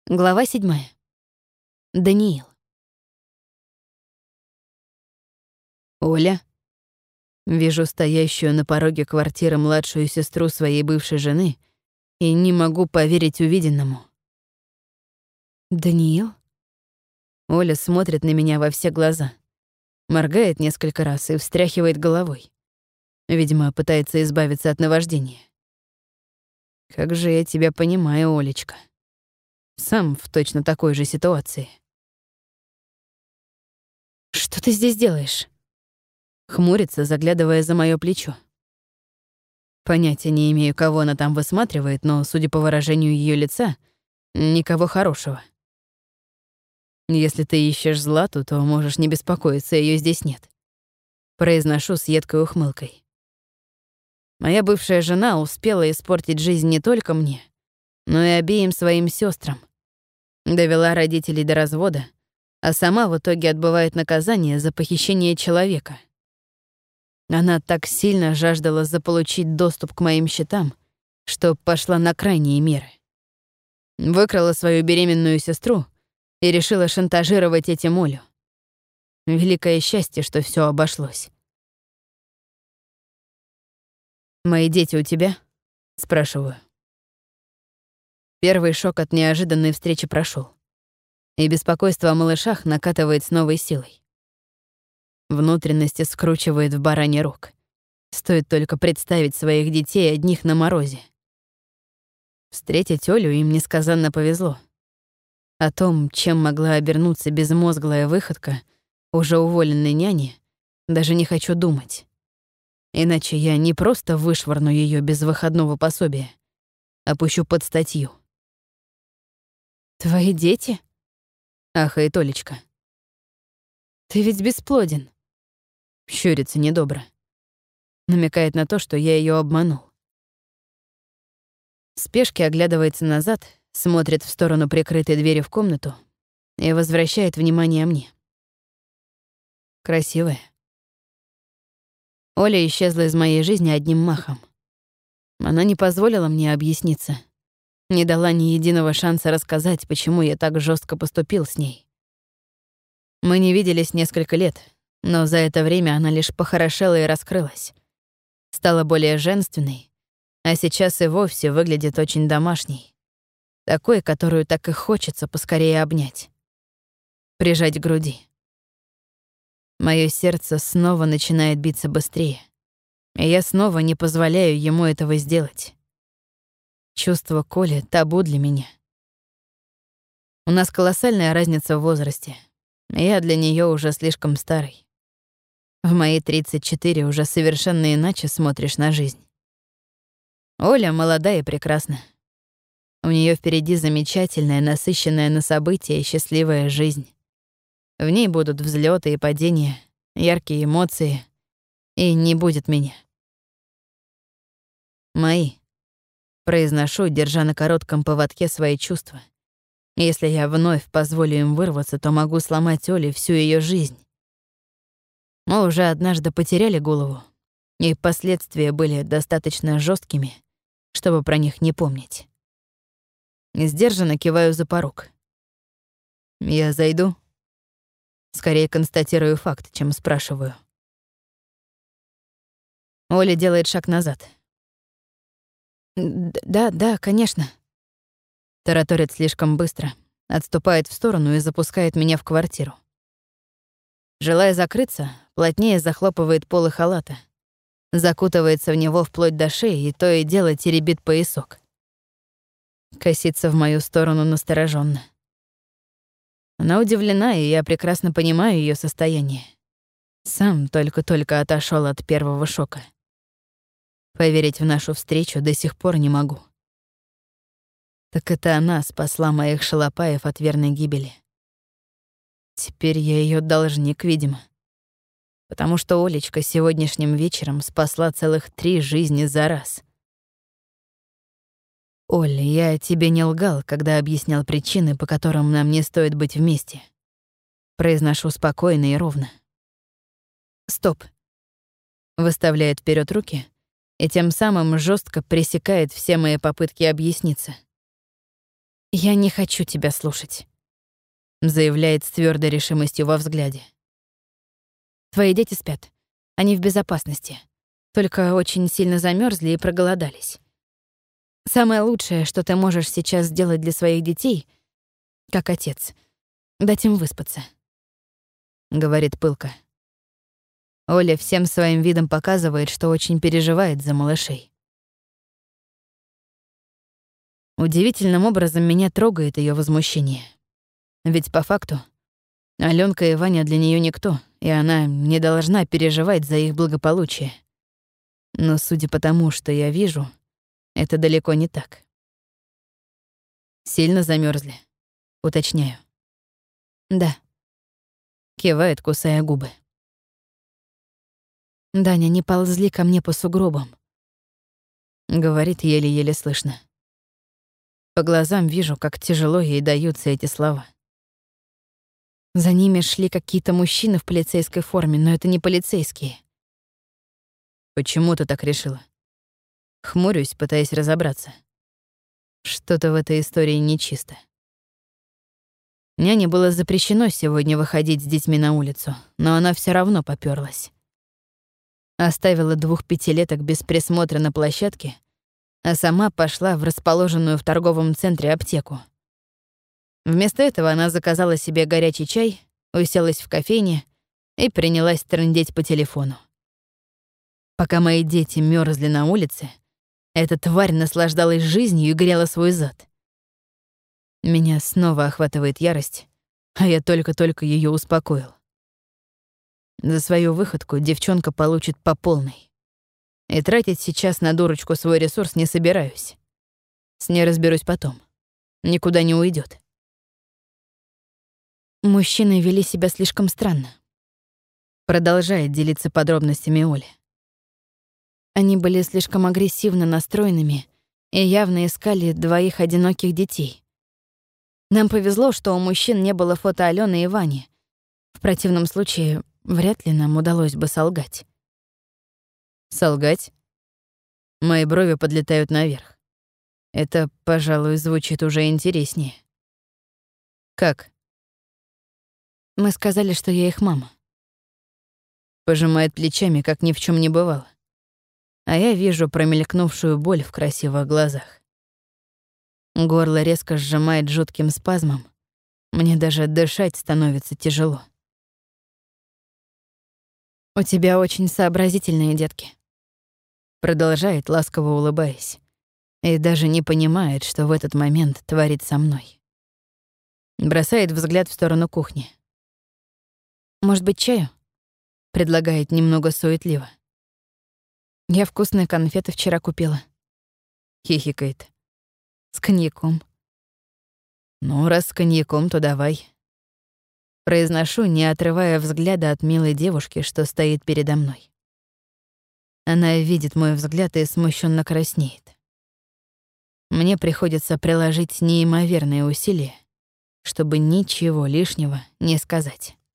Глава 7. Даниил. Оля. Вижу стоящую на пороге квартиры младшую сестру своей бывшей жены и не могу поверить увиденному. Даниил? Оля смотрит на меня во все глаза, моргает несколько раз и встряхивает головой. Видимо, пытается избавиться от наваждения. Как же я тебя понимаю, Олечка. Сам в точно такой же ситуации. Что ты здесь делаешь? Хмурится, заглядывая за моё плечо. Понятия не имею, кого она там высматривает, но, судя по выражению её лица, никого хорошего. Если ты ищешь Злату, то можешь не беспокоиться, её здесь нет. Произношу с едкой ухмылкой. Моя бывшая жена успела испортить жизнь не только мне, но и обеим своим сестрам. Довела родителей до развода, а сама в итоге отбывает наказание за похищение человека. Она так сильно жаждала заполучить доступ к моим счетам, что пошла на крайние меры. Выкрала свою беременную сестру и решила шантажировать этим Олю. Великое счастье, что все обошлось. «Мои дети у тебя?» — спрашиваю. Первый шок от неожиданной встречи прошел, и беспокойство о малышах накатывает с новой силой. Внутренности скручивает в бараний рог. Стоит только представить своих детей одних на морозе. Встретить Олю им несказанно повезло. О том, чем могла обернуться безмозглая выходка уже уволенной няни, даже не хочу думать. Иначе я не просто вышвырну ее без выходного пособия, а пущу под статью. Твои дети? Ахает Олечка. Ты ведь бесплоден. Щурится недобро. Намекает на то, что я ее обманул. В спешке оглядывается назад, смотрит в сторону прикрытой двери в комнату и возвращает внимание мне. Красивая. Оля исчезла из моей жизни одним махом. Она не позволила мне объясниться, не дала ни единого шанса рассказать, почему я так жестко поступил с ней. Мы не виделись несколько лет, но за это время она лишь похорошела и раскрылась. Стала более женственной, а сейчас и вовсе выглядит очень домашней. Такой, которую так и хочется поскорее обнять. Прижать к груди. Моё сердце снова начинает биться быстрее, и я снова не позволяю ему этого сделать. Чувство Коли — табу для меня. У нас колоссальная разница в возрасте. Я для неё уже слишком старый. В мои 34 уже совершенно иначе смотришь на жизнь. Оля молода и прекрасна. У неё впереди замечательная, насыщенная на события и счастливая жизнь. В ней будут взлеты и падения, яркие эмоции, и не будет меня. Мои. Произношу, держа на коротком поводке свои чувства. Если я вновь позволю им вырваться, то могу сломать Оле всю ее жизнь. Мы уже однажды потеряли голову, и последствия были достаточно жесткими, чтобы про них не помнить. Сдержанно киваю за порог. Я зайду. Скорее констатирую факт, чем спрашиваю. Оля делает шаг назад. Да, конечно. Тараторит слишком быстро, отступает в сторону и запускает меня в квартиру. Желая закрыться, плотнее захлопывает полы халата, закутывается в него вплоть до шеи и то и дело теребит поясок. Косится в мою сторону настороженно. Она удивлена, и я прекрасно понимаю ее состояние. Сам только-только отошел от первого шока. Поверить в нашу встречу до сих пор не могу. Так это она спасла моих шалопаев от верной гибели. Теперь я ее должник, видимо. Потому что Олечка сегодняшним вечером спасла целых 3 жизни за раз. Оль, я тебе не лгал, когда объяснял причины, по которым нам не стоит быть вместе. Произношу спокойно и ровно. Стоп. Выставляет вперед руки и тем самым жестко пресекает все мои попытки объясниться. «Я не хочу тебя слушать», — заявляет с твёрдой решимостью во взгляде. «Твои дети спят. Они в безопасности. Только очень сильно замерзли и проголодались. Самое лучшее, что ты можешь сейчас сделать для своих детей, как отец, дать им выспаться», — говорит пылко. Оля всем своим видом показывает, что очень переживает за малышей. Удивительным образом меня трогает ее возмущение. Ведь по факту Алёнка и Ваня для нее никто, и она не должна переживать за их благополучие. Но судя по тому, что я вижу, это далеко не так. «Сильно замерзли? Уточняю. «Да», — кивает, кусая губы. «Даня, не ползли ко мне по сугробам», — говорит еле-еле слышно. По глазам вижу, как тяжело ей даются эти слова. За ними шли какие-то мужчины в полицейской форме, но это не полицейские. «Почему ты так решила?» Хмурюсь, пытаясь разобраться. Что-то в этой истории нечисто. Няне было запрещено сегодня выходить с детьми на улицу, но она все равно попёрлась. Оставила 2 пятилеток без присмотра на площадке, а сама пошла в расположенную в торговом центре аптеку. Вместо этого она заказала себе горячий чай, уселась в кофейне и принялась трындеть по телефону. Пока мои дети мерзли на улице, эта тварь наслаждалась жизнью и грела свой зад. Меня снова охватывает ярость, а я только-только ее успокоил. За свою выходку девчонка получит по полной. И тратить сейчас на дурочку свой ресурс не собираюсь. С ней разберусь потом. Никуда не уйдет. Мужчины вели себя слишком странно. Продолжает делиться подробностями Оля. Они были слишком агрессивно настроенными и явно искали 2 одиноких детей. Нам повезло, что у мужчин не было фото Алёны и Вани. В противном случае вряд ли нам удалось бы солгать. Солгать? Мои брови подлетают наверх. Это, пожалуй, звучит уже интереснее. Как? Мы сказали, что я их мама. Пожимает плечами, как ни в чем не бывало. А я вижу промелькнувшую боль в красивых глазах. Горло резко сжимает жутким спазмом. Мне даже дышать становится тяжело. «У тебя очень сообразительные детки», — продолжает, ласково улыбаясь, и даже не понимает, что в этот момент творит со мной. Бросает взгляд в сторону кухни. «Может быть, чаю?» — предлагает немного суетливо. «Я вкусные конфеты вчера купила». Хихикает. «С коньяком». «Ну, раз с коньяком, то давай». Произношу, не отрывая взгляда от милой девушки, что стоит передо мной. Она видит мой взгляд и смущенно краснеет. Мне приходится приложить неимоверные усилия, чтобы ничего лишнего не сказать.